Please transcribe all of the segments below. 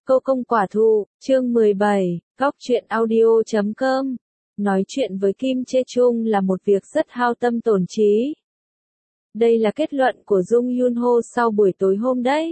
Cô công quả thụ, chương 17, góc truyện audio.com. Nói chuyện với Kim Chae Chung là một việc rất hao tâm tổn trí. Đây là kết luận của Jung Yoon Ho sau buổi tối hôm đấy.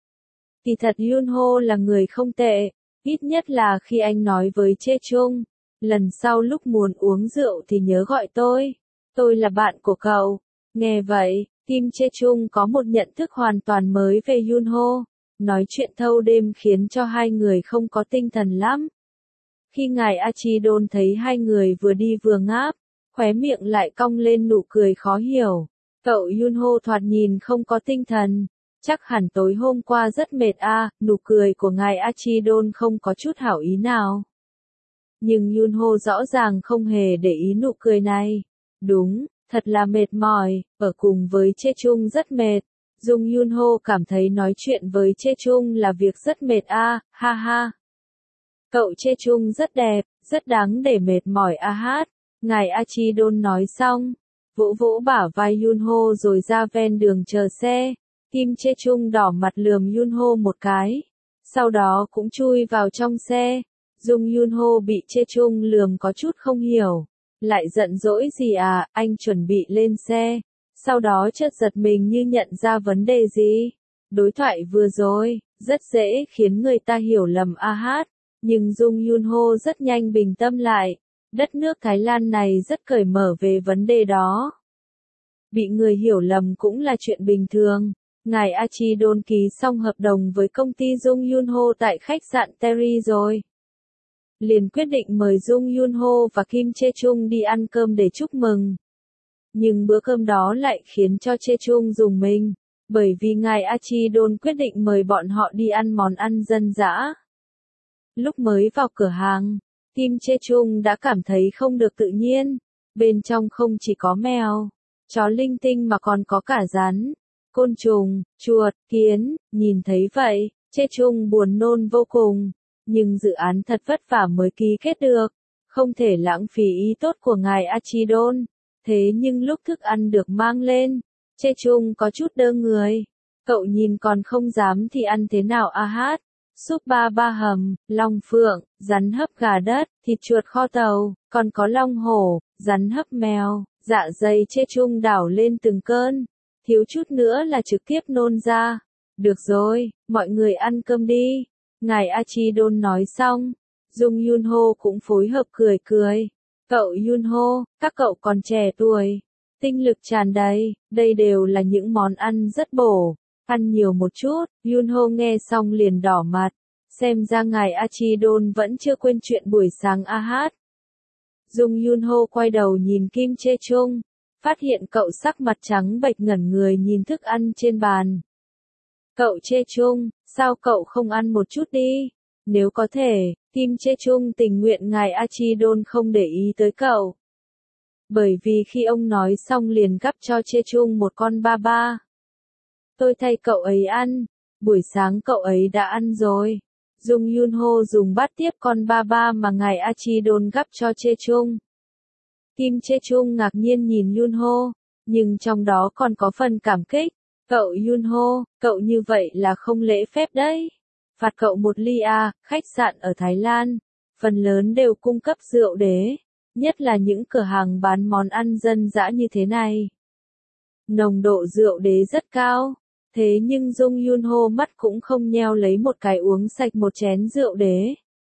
Kỳ thật Yoon Ho là người không tệ, ít nhất là khi anh nói với Chae Chung, lần sau lúc muốn uống rượu thì nhớ gọi tôi là bạn của cậu. Nghe vậy, Kim Chae Chung có một nhận thức hoàn toàn mới về Yoon Ho. Nói chuyện thâu đêm khiến cho hai người không có tinh thần lắm. Khi ngài Achidon thấy hai người vừa đi vừa ngáp, khóe miệng lại cong lên nụ cười khó hiểu. Cậu Yoon Ho thoạt nhìn không có tinh thần, chắc hẳn tối hôm qua rất mệt à, nụ cười của ngài Achidon không có chút hảo ý nào. Nhưng Yoon Ho rõ ràng không hề để ý nụ cười này. Đúng, thật là mệt mỏi, ở cùng với Chae Chung rất mệt. Jung Yoon Ho cảm thấy nói chuyện với Chae Chung là việc rất mệt à, ha ha. Cậu Chae Chung rất đẹp, rất đáng để mệt mỏi a hát. Ngài Achidon nói xong, vỗ vỗ bả vai Yoon Ho rồi ra ven đường chờ xe. Kim Chae Chung đỏ mặt lườm Yoon Ho một cái, sau đó cũng chui vào trong xe. Jung Yoon Ho bị Chae Chung lườm có chút không hiểu, lại giận dỗi gì à, anh chuẩn bị lên xe. Sau đó chợt giật mình như nhận ra vấn đề gì. Đối thoại vừa rồi, rất dễ khiến người ta hiểu lầm a hát, nhưng Jung Yoon Ho rất nhanh bình tâm lại. Đất nước Thái Lan này rất cởi mở về vấn đề đó. Bị người hiểu lầm cũng là chuyện bình thường. Ngài Achidon ký xong hợp đồng với công ty Jung Yoon Ho tại khách sạn Terry rồi. Liền quyết định mời Jung Yoon Ho và Kim Chae Chung đi ăn cơm để chúc mừng. Nhưng bữa cơm đó lại khiến cho Chae Chung rùng mình, bởi vì ngài Achidon quyết định mời bọn họ đi ăn món ăn dân dã. Lúc mới vào cửa hàng, Kim Chae Chung đã cảm thấy không được tự nhiên, bên trong không chỉ có mèo, chó linh tinh mà còn có cả rắn, côn trùng, chuột, kiến. Nhìn thấy vậy, Chae Chung buồn nôn vô cùng, nhưng dự án thật vất vả mới ký kết được, không thể lãng phí ý tốt của ngài Achidon. Thế nhưng lúc thức ăn được mang lên, Chae Chung có chút đơ người. Cậu nhìn còn không dám thì ăn thế nào a hát? Súp ba ba hầm, long phượng, rắn hấp gà đất, thịt chuột kho tàu, còn có long hổ, rắn hấp mèo. Dạ dày Chae Chung đảo lên từng cơn, thiếu chút nữa là trực tiếp nôn ra. Được rồi, mọi người ăn cơm đi. Ngài Achidon nói xong, Jung Yoon Ho cũng phối hợp cười cười. Cậu Yoon Ho, các cậu còn trẻ tuổi, tinh lực tràn đầy, đây đều là những món ăn rất bổ, ăn nhiều một chút. Yoon Ho nghe xong liền đỏ mặt, xem ra ngài Achidon vẫn chưa quên chuyện buổi sáng a hát. Jung Yoon Ho quay đầu nhìn Kim Chae Chung, phát hiện cậu sắc mặt trắng bệch ngẩn người nhìn thức ăn trên bàn. Cậu Chae Chung, sao cậu không ăn một chút đi? Nếu có thể, Kim Chae Chung tình nguyện ngài Achidon không để ý tới cậu. Bởi vì khi ông nói xong liền gắp cho Chae Chung một con ba ba. Tôi thay cậu ấy ăn, buổi sáng cậu ấy đã ăn rồi. Jung Yoon Ho dùng bát tiếp con ba ba mà ngài Achidon gắp cho Chae Chung. Kim Chae Chung ngạc nhiên nhìn Yoon Ho, nhưng trong đó còn có phần cảm kích. Cậu Yoon Ho, cậu như vậy là không lễ phép đấy. Phạt cậu một ly à, khách sạn ở Thái Lan, phần lớn đều cung cấp rượu đế, nhất là những cửa hàng bán món ăn dân dã như thế này. Nồng độ rượu đế rất cao, thế nhưng Jung Yoon Ho mắt cũng không nheo lấy một cái uống sạch một chén rượu đế.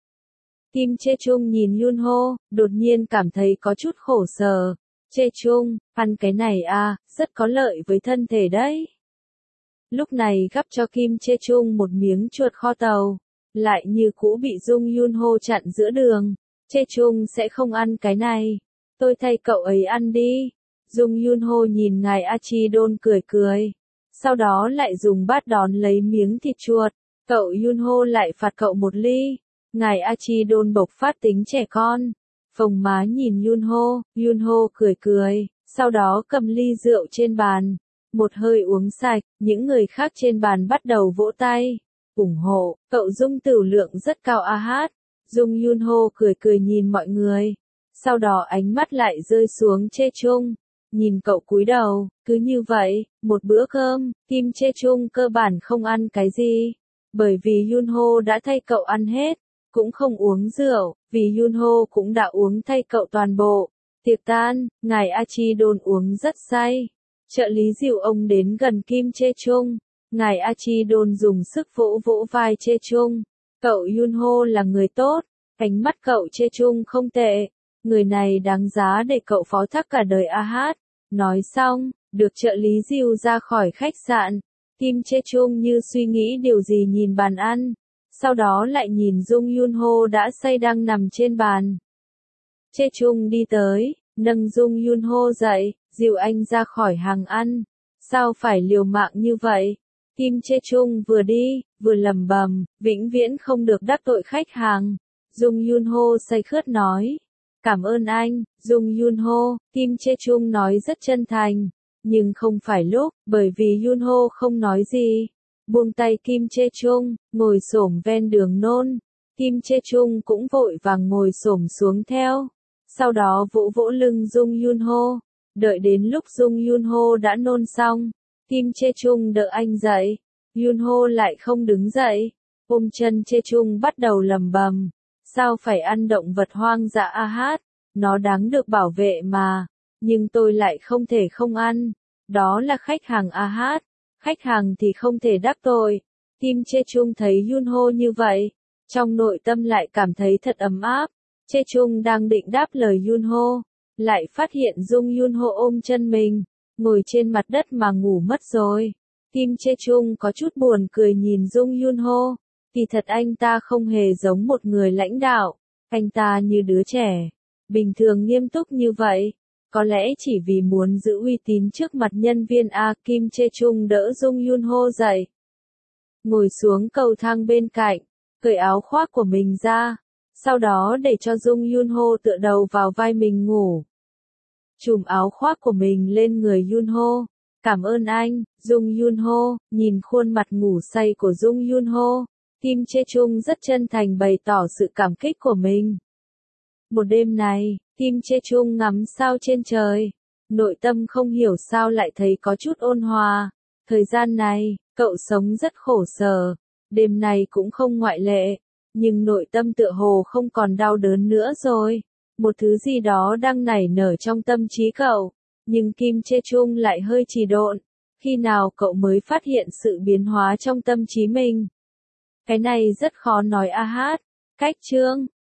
Kim Chae Chung nhìn Yoon Ho, đột nhiên cảm thấy có chút khổ sở. Chae Chung, ăn cái này à, rất có lợi với thân thể đấy. Lúc này gắp cho Kim Chae Chung một miếng chuột kho tàu, lại như cũ bị Jung Yoon Ho chặn giữa đường. Chae Chung sẽ không ăn cái này, tôi thay cậu ấy ăn đi. Jung Yoon Ho nhìn ngài Achidon cười cười, sau đó lại dùng bát đón lấy miếng thịt chuột. Cậu Yoon Ho lại phạt cậu một ly. Ngài Achidon bộc phát tính trẻ con, phồng má nhìn Yoon Ho cười cười, sau đó cầm ly rượu trên bàn, một hơi uống sạch. Những người khác trên bàn bắt đầu vỗ tay, ủng hộ. Cậu Dung tử lượng rất cao a hát. Jung Yoon Ho cười cười nhìn mọi người, sau đó ánh mắt lại rơi xuống Chae Chung, nhìn cậu cúi đầu. Cứ như vậy, một bữa cơm, Kim Chae Chung cơ bản không ăn cái gì. bởi vì Yunho đã thay cậu ăn hết, cũng không uống rượu, vì Yunho cũng đã uống thay cậu toàn bộ. Tiệc tan, ngài Archidon uống rất say. Trợ lý dìu ông đến gần Kim Chae Chung. Ngài Archidon dùng sức vỗ vỗ vai Chae Chung. Cậu Yunho là người tốt, ánh mắt cậu Chae Chung không tệ. Người này đáng giá để cậu phó thác cả đời hát. Nói xong, được trợ lý dìu ra khỏi khách sạn. Kim Chae Chung như suy nghĩ điều gì nhìn bàn ăn. Sau đó lại nhìn Jung Yunho đã say đang nằm trên bàn. Chae Chung đi tới, nâng Jung Yunho dậy, dìu anh ra khỏi hàng ăn. Sao phải liều mạng như vậy? Kim Chae Chung vừa đi, vừa lẩm bẩm, vĩnh viễn không được đắc tội khách hàng. Jung Yunho say khướt nói. Cảm ơn anh, Jung Yunho, Kim Chae Chung nói rất chân thành. Nhưng không phải lúc, bởi vì Yunho không nói gì. Buông tay Kim Chae Chung, ngồi xổm ven đường nôn. Kim Chae Chung cũng vội vàng ngồi xổm xuống theo. Sau đó vỗ vỗ lưng Jung Yunho. Đợi đến lúc Jung Yunho đã nôn xong, Kim Chae Chung đỡ anh dậy. Yunho lại không đứng dậy. Ôm chân Chae Chung bắt đầu lẩm bẩm. Sao phải ăn động vật hoang dã hát? Nó đáng được bảo vệ mà. Nhưng tôi lại không thể không ăn. Đó là khách hàng hát. Khách hàng thì không thể đắc tội. Kim Chae Chung thấy Yunho như vậy, trong nội tâm lại cảm thấy thật ấm áp. Chae Chung đang định đáp lời Yunho, lại phát hiện Jung Yunho ôm chân mình, ngồi trên mặt đất mà ngủ mất rồi. Kim Chae Chung có chút buồn cười nhìn Jung Yunho, kỳ thật anh ta không hề giống một người lãnh đạo, anh ta như đứa trẻ, bình thường nghiêm túc như vậy. Có lẽ chỉ vì muốn giữ uy tín trước mặt nhân viên Kim Chae Chung đỡ Jung Yunho dậy. Ngồi xuống cầu thang bên cạnh, cởi áo khoác của mình ra, sau đó để cho Jung Yunho tựa đầu vào vai mình ngủ. Trùm áo khoác của mình lên người Yunho. Cảm ơn anh, Jung Yunho, nhìn khuôn mặt ngủ say của Jung Yunho. Kim Chae Chung rất chân thành bày tỏ sự cảm kích của mình. Một đêm này, Kim Chae Chung ngắm sao trên trời. Nội tâm không hiểu sao lại thấy có chút ôn hòa. Thời gian này, cậu sống rất khổ sở. Đêm này cũng không ngoại lệ. Nhưng nội tâm tựa hồ không còn đau đớn nữa rồi. Một thứ gì đó đang nảy nở trong tâm trí cậu. Nhưng Kim Chae Chung lại hơi trì độn. Khi nào cậu mới phát hiện sự biến hóa trong tâm trí mình? Cái này rất khó nói hát. Cách chương